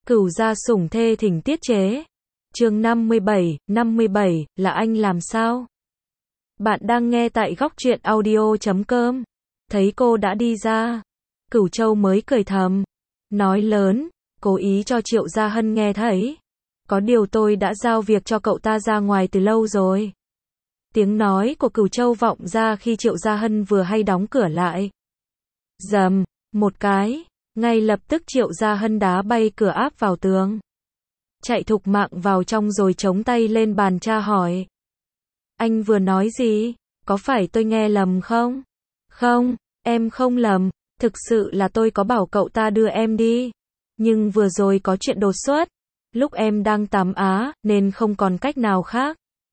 Cửu gia sủng thê thỉnh tiết chế. Chương 57, là anh làm sao? Bạn đang nghe tại góc truyện audio.com. Thấy cô đã đi ra, Cửu Châu mới cười thầm, nói lớn, cố ý cho Triệu Gia Hân nghe thấy. Có điều tôi đã giao việc cho cậu ta ra ngoài từ lâu rồi. Tiếng nói của Cửu Châu vọng ra khi Triệu Gia Hân vừa hay đóng cửa lại. Rầm, một cái, ngay lập tức Triệu Gia Hân đá bay cửa áp vào tường. Chạy thục mạng vào trong rồi chống tay lên bàn tra hỏi. Anh vừa nói gì? Có phải tôi nghe lầm không? Không, em không lầm, thực sự là tôi có bảo cậu ta đưa em đi. Nhưng vừa rồi có chuyện đột xuất, lúc em đang tắm nên không còn cách nào khác.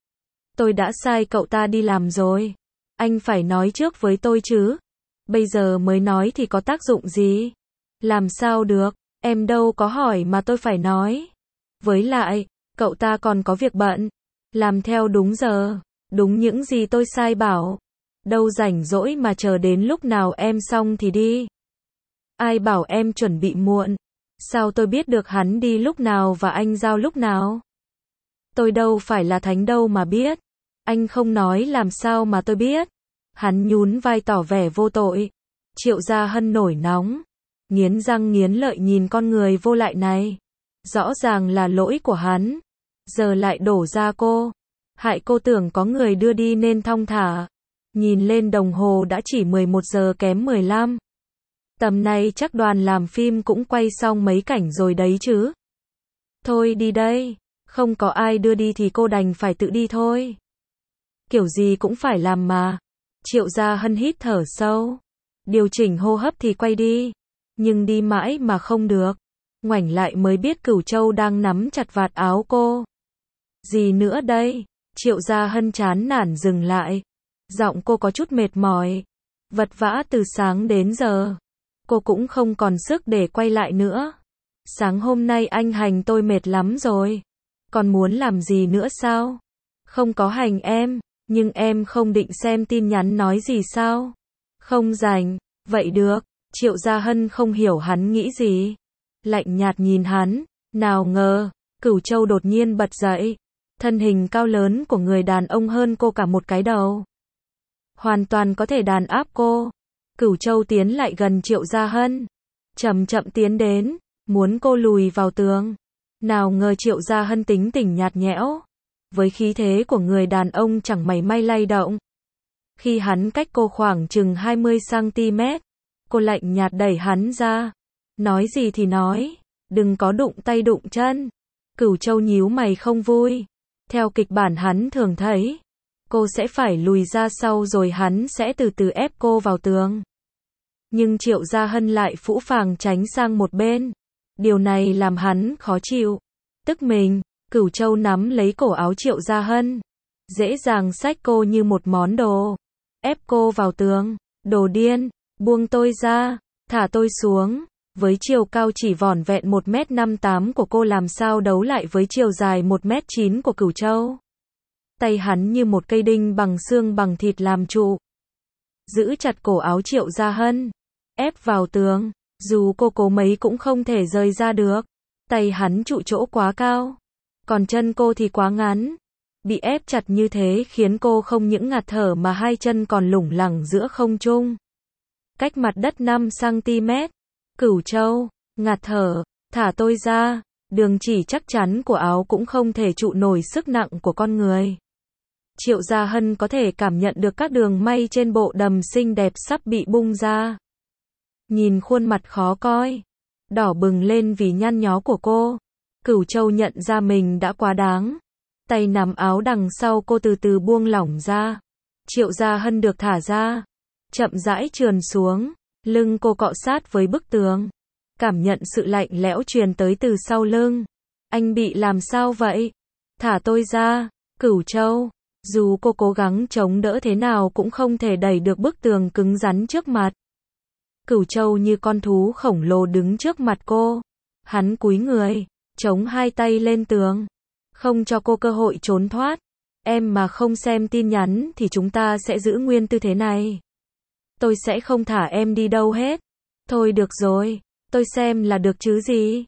Tôi đã sai cậu ta đi làm rồi. Anh phải nói trước với tôi chứ. Bây giờ mới nói thì có tác dụng gì? Làm sao được, em đâu có hỏi mà tôi phải nói. Với lại, cậu ta còn có việc bận. Làm theo đúng giờ, đúng những gì tôi sai bảo. Đâu rảnh rỗi mà chờ đến lúc nào em xong thì đi. Ai bảo em chuẩn bị muộn? Sao tôi biết được hắn đi lúc nào và anh giao lúc nào? Tôi đâu phải là thánh đâu mà biết. Anh không nói làm sao mà tôi biết. Hắn nhún vai tỏ vẻ vô tội. Triệu Gia Hân nổi nóng, nghiến răng nghiến lợi nhìn con người vô lại này. Rõ ràng là lỗi của hắn, giờ lại đổ ra cô. Hại cô tưởng có người đưa đi nên thong thả. Nhìn lên đồng hồ đã chỉ 11 giờ kém 15. Tầm này chắc đoàn làm phim cũng quay xong mấy cảnh rồi đấy chứ. Thôi đi đây, không có ai đưa đi thì cô đành phải tự đi thôi. Kiểu gì cũng phải làm mà. Triệu Gia Hân hít thở sâu, điều chỉnh hô hấp thì quay đi. Nhưng đi mãi mà không được. Ngoảnh lại mới biết Cửu Châu đang nắm chặt vạt áo cô. Gì nữa đây? Triệu Gia Hân chán nản dừng lại. Giọng cô có chút mệt mỏi. Vật vã từ sáng đến giờ. Cô cũng không còn sức để quay lại nữa. Sáng hôm nay anh hành tôi mệt lắm rồi. Còn muốn làm gì nữa sao? Không có hành em, nhưng em không định xem tin nhắn nói gì sao? Không rảnh, vậy được. Triệu Gia Hân không hiểu hắn nghĩ gì. Lạnh nhạt nhìn hắn, nào ngờ, Cửu Châu đột nhiên bật dậy. Thân hình cao lớn của người đàn ông hơn cô cả một cái đầu. Hoàn toàn có thể đàn áp cô. Cửu Châu tiến lại gần Triệu Gia Hân. Chậm chậm tiến đến, muốn cô lùi vào tường. Nào ngờ Triệu Gia Hân tính tình nhạt nhẽo. Với khí thế của người đàn ông chẳng mảy may lay động. Khi hắn cách cô khoảng chừng 20cm, cô lạnh nhạt đẩy hắn ra. Nói gì thì nói, đừng có đụng tay đụng chân. Cửu Châu nhíu mày không vui. Theo kịch bản hắn thường thấy, cô sẽ phải lùi ra sau rồi hắn sẽ từ từ ép cô vào tường. Nhưng Triệu Gia Hân lại phũ phàng tránh sang một bên. Điều này làm hắn khó chịu. Tức mình, Cửu Châu nắm lấy cổ áo Triệu Gia Hân, dễ dàng xách cô như một món đồ, ép cô vào tường. Đồ điên, buông tôi ra, thả tôi xuống. Với chiều cao chỉ vỏn vẹn 1m58 của cô làm sao đấu lại với chiều dài 1m9 của Cửu Châu. Tay hắn như một cây đinh bằng xương bằng thịt làm trụ. Giữ chặt cổ áo Triệu Gia Hân, ép vào tường. Dù cô cố mấy cũng không thể rời ra được. Tay hắn trụ chỗ quá cao. Còn chân cô thì quá ngắn. Bị ép chặt như thế khiến cô không những ngạt thở mà hai chân còn lủng lẳng giữa không trung. Cách mặt đất 5cm. Cửu Châu, ngạt thở, thả tôi ra. Đường chỉ chắc chắn của áo cũng không thể trụ nổi sức nặng của con người. Triệu Gia Hân có thể cảm nhận được các đường may trên bộ đầm xinh đẹp sắp bị bung ra. Nhìn khuôn mặt khó coi, đỏ bừng lên vì nhăn nhó của cô, Cửu Châu nhận ra mình đã quá đáng. Tay nắm áo đằng sau cô từ từ buông lỏng ra. Triệu Gia Hân được thả ra, chậm rãi trườn xuống. Lưng cô cọ sát với bức tường. Cảm nhận sự lạnh lẽo truyền tới từ sau lưng. Anh bị làm sao vậy? Thả tôi ra, Cửu Châu. Dù cô cố gắng chống đỡ thế nào cũng không thể đẩy được bức tường cứng rắn trước mặt. Cửu Châu như con thú khổng lồ đứng trước mặt cô. Hắn cúi người, chống hai tay lên tường, không cho cô cơ hội trốn thoát. Em mà không xem tin nhắn thì chúng ta sẽ giữ nguyên tư thế này. Tôi sẽ không thả em đi đâu hết. Thôi được rồi, tôi xem là được chứ gì.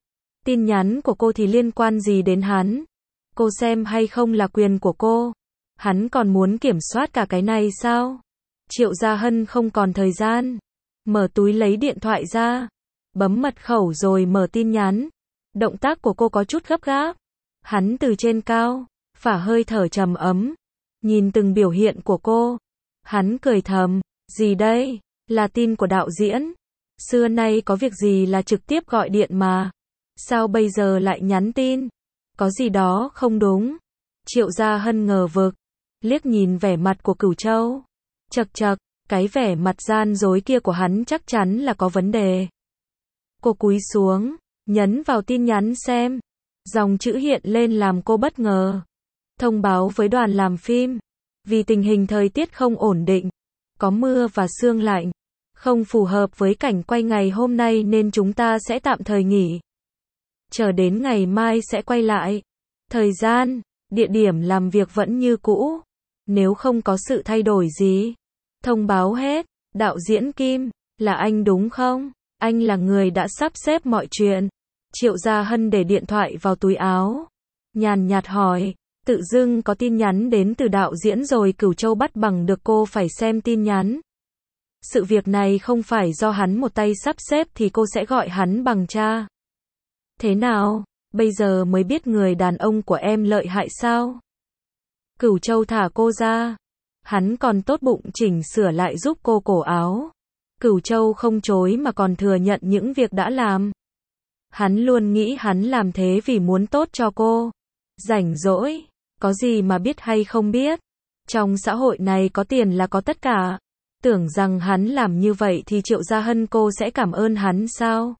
Tin nhắn của cô thì liên quan gì đến hắn? Cô xem hay không là quyền của cô. Hắn còn muốn kiểm soát cả cái này sao? Triệu Gia Hân không còn thời gian. Mở túi lấy điện thoại ra. Bấm mật khẩu rồi mở tin nhắn. Động tác của cô có chút gấp gáp. Hắn từ trên cao, phả hơi thở trầm ấm. Nhìn từng biểu hiện của cô. Hắn cười thầm. Gì đây? Là tin của đạo diễn. Xưa nay có việc gì là trực tiếp gọi điện mà. Sao bây giờ lại nhắn tin? Có gì đó không đúng. Triệu Gia Hân ngờ vực. Liếc nhìn vẻ mặt của Cửu Châu. Chậc chậc, cái vẻ mặt gian dối kia của hắn chắc chắn là có vấn đề. Cô cúi xuống, nhấn vào tin nhắn xem. Dòng chữ hiện lên làm cô bất ngờ. Thông báo với đoàn làm phim. Vì tình hình thời tiết không ổn định, có mưa và sương lạnh, không phù hợp với cảnh quay ngày hôm nay nên chúng ta sẽ tạm thời nghỉ. Chờ đến ngày mai sẽ quay lại. Thời gian, địa điểm làm việc vẫn như cũ. Nếu không có sự thay đổi gì, thông báo hết. Đạo diễn Kim, là anh đúng không? Anh là người đã sắp xếp mọi chuyện. Triệu Gia Hân để điện thoại vào túi áo. Nhàn nhạt hỏi, tự dưng có tin nhắn đến từ đạo diễn rồi. Cửu Châu bắt bằng được cô phải xem tin nhắn. Sự việc này không phải do hắn một tay sắp xếp thì cô sẽ gọi hắn bằng cha. Thế nào, bây giờ mới biết người đàn ông của em lợi hại sao? Cửu Châu thả cô ra. Hắn còn tốt bụng chỉnh sửa lại giúp cô cổ áo. Cửu Châu không chối mà còn thừa nhận những việc đã làm. Hắn luôn nghĩ hắn làm thế vì muốn tốt cho cô. Rảnh rỗi, có gì mà biết hay không biết. Trong xã hội này có tiền là có tất cả. Tưởng rằng hắn làm như vậy thì Triệu Gia Hân cô sẽ cảm ơn hắn sao?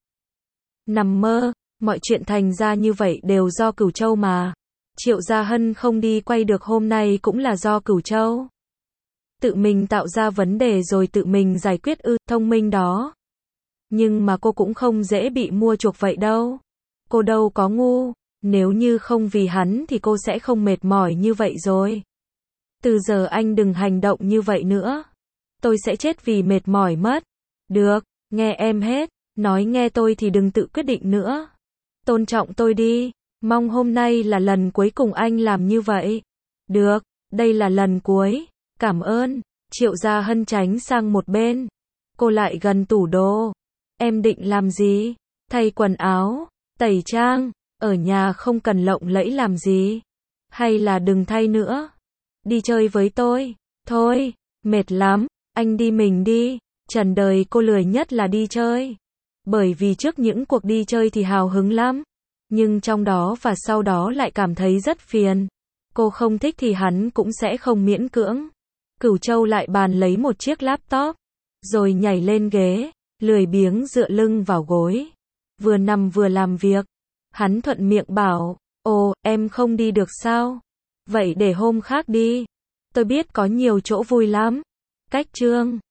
Nằm mơ, mọi chuyện thành ra như vậy đều do Cửu Châu mà. Triệu Gia Hân không đi quay được hôm nay cũng là do Cửu Châu. Tự mình tạo ra vấn đề rồi tự mình giải quyết thông minh đó. Nhưng mà cô cũng không dễ bị mua chuộc vậy đâu. Cô đâu có ngu, nếu như không vì hắn thì cô sẽ không mệt mỏi như vậy rồi. Từ giờ anh đừng hành động như vậy nữa. Tôi sẽ chết vì mệt mỏi mất. Được, nghe em hết, nói nghe tôi thì đừng tự quyết định nữa. Tôn trọng tôi đi, mong hôm nay là lần cuối cùng anh làm như vậy. Được, đây là lần cuối, cảm ơn. Triệu Gia Hân tránh sang một bên. Cô lại gần tủ đồ. Em định làm gì? Thay quần áo, tẩy trang, ở nhà không cần lộng lẫy làm gì. Hay là đừng thay nữa. Đi chơi với tôi. Thôi, mệt lắm, anh đi mình đi. Trần đời cô lười nhất là đi chơi. Bởi vì trước những cuộc đi chơi thì hào hứng lắm. Nhưng trong đó và sau đó lại cảm thấy rất phiền. Cô không thích thì hắn cũng sẽ không miễn cưỡng. Cửu Châu lại bàn lấy một chiếc laptop. Rồi nhảy lên ghế, lười biếng dựa lưng vào gối. Vừa nằm vừa làm việc. Hắn thuận miệng bảo, ồ, em không đi được sao? Vậy để hôm khác đi. Tôi biết có nhiều chỗ vui lắm. Cách chương